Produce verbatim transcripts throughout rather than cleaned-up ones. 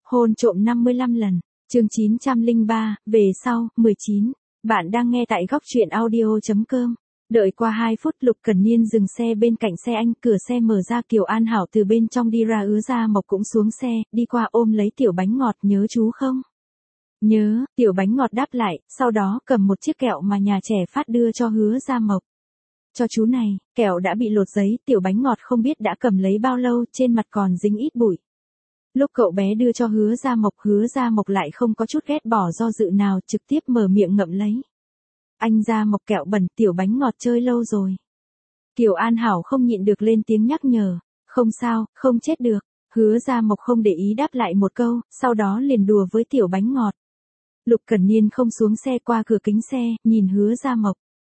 Hôn trộm năm mươi lăm lần, chương chín trăm lẻ ba, về sau, mười chín. Bạn đang nghe tại góc truyện audio chấm com. Đợi qua hai phút Lục Cẩn Niên dừng xe bên cạnh xe anh, cửa xe mở ra, Kiều An Hảo từ bên trong đi ra, Hứa Gia Mộc cũng xuống xe, đi qua ôm lấy tiểu bánh ngọt, nhớ chú không? Nhớ, tiểu bánh ngọt đáp lại, sau đó cầm một chiếc kẹo mà nhà trẻ phát đưa cho Hứa Gia Mộc. Cho chú này, kẹo đã bị lột giấy, tiểu bánh ngọt không biết đã cầm lấy bao lâu, trên mặt còn dính ít bụi. Lúc cậu bé đưa cho Hứa Gia Mộc, Hứa Gia Mộc lại không có chút ghét bỏ do dự nào, trực tiếp mở miệng ngậm lấy. Anh Gia Mộc, kẹo bẩn, tiểu bánh ngọt chơi lâu rồi. Kiều An Hảo không nhịn được lên tiếng nhắc nhở. Không sao, không chết được. Hứa Gia Mộc không để ý đáp lại một câu, sau đó liền đùa với tiểu bánh ngọt. Lục Cẩn Niên không xuống xe, qua cửa kính xe, nhìn Hứa Gia Mộc.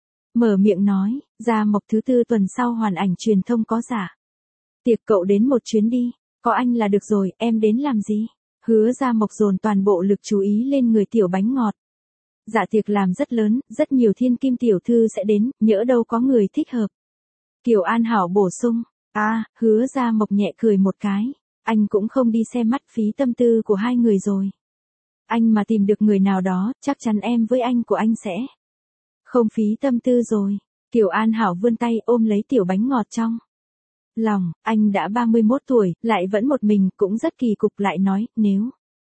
Mở miệng nói, Gia Mộc, thứ tư tuần sau hoàn ảnh truyền thông có giả. Tiệc cậu đến một chuyến đi. Có anh là được rồi, em đến làm gì? Hứa Gia Mộc dồn toàn bộ lực chú ý lên người tiểu bánh ngọt. Dạ tiệc làm rất lớn, rất nhiều thiên kim tiểu thư sẽ đến, nhỡ đâu có người thích hợp. Kiều An Hảo bổ sung. À, Hứa Gia Mộc nhẹ cười một cái. Anh cũng không đi xem mắt, phí tâm tư của hai người rồi. Anh mà tìm được người nào đó, chắc chắn em với anh của anh sẽ không phí tâm tư rồi. Kiều An Hảo vươn tay ôm lấy tiểu bánh ngọt trong lòng. Anh đã ba mươi mốt tuổi, lại vẫn một mình, cũng rất kỳ cục, lại nói, nếu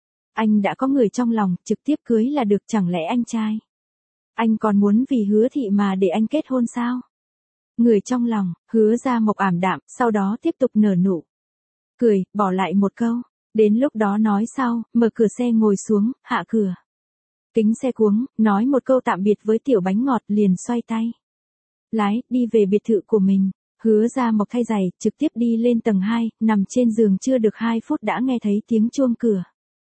anh đã có người trong lòng, trực tiếp cưới là được, chẳng lẽ anh trai anh còn muốn vì Hứa thị mà để anh kết hôn sao? Người trong lòng, Hứa Gia Mộc ảm đạm, sau đó tiếp tục nở nụ cười, bỏ lại một câu, đến lúc đó nói sau, mở cửa xe ngồi xuống, hạ cửa kính xe cuống, nói một câu tạm biệt với tiểu bánh ngọt, liền xoay tay lái, đi về biệt thự của mình. Hứa Gia Mộc thay giày, trực tiếp đi lên tầng hai, nằm trên giường chưa được hai phút đã nghe thấy tiếng chuông cửa.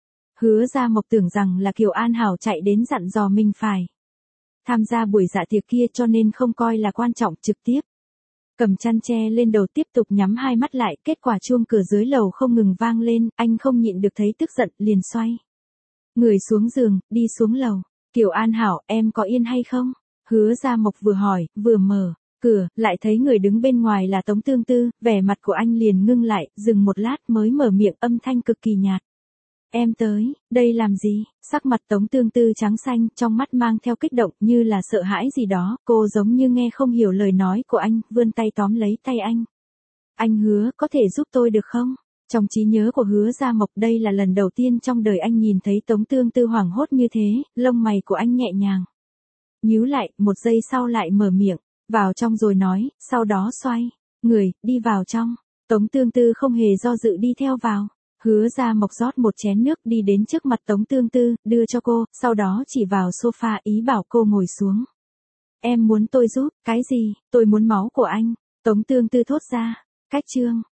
Hứa Gia Mộc tưởng rằng là Kiều An Hảo chạy đến dặn dò mình phải tham gia buổi dạ tiệc kia, cho nên không coi là quan trọng, trực tiếp cầm chăn che lên đầu, tiếp tục nhắm hai mắt lại. Kết quả chuông cửa dưới lầu không ngừng vang lên, anh không nhịn được thấy tức giận, liền xoay người xuống giường, đi xuống lầu. Kiều An Hảo, em có yên hay không? Hứa Gia Mộc vừa hỏi, vừa mở cửa, lại thấy người đứng bên ngoài là Tống Tương Tư, vẻ mặt của anh liền ngưng lại, dừng một lát mới mở miệng, âm thanh cực kỳ nhạt. Em tới, đây làm gì? Sắc mặt Tống Tương Tư trắng xanh, trong mắt mang theo kích động, như là sợ hãi gì đó, cô giống như nghe không hiểu lời nói của anh, vươn tay tóm lấy tay anh. Anh hứa, có thể giúp tôi được không? Trong trí nhớ của Hứa Gia Mộc, đây là lần đầu tiên trong đời anh nhìn thấy Tống Tương Tư hoảng hốt như thế, lông mày của anh nhẹ nhàng nhíu lại, một giây sau lại mở miệng, vào trong rồi nói, sau đó xoay người, đi vào trong. Tống Tương Tư không hề do dự đi theo vào. Hứa Gia Mộc rót một chén nước, đi đến trước mặt Tống Tương Tư, đưa cho cô, sau đó chỉ vào sofa, ý bảo cô ngồi xuống. Em muốn tôi giúp, cái gì? Tôi muốn máu của anh. Tống Tương Tư thốt ra. Cách chương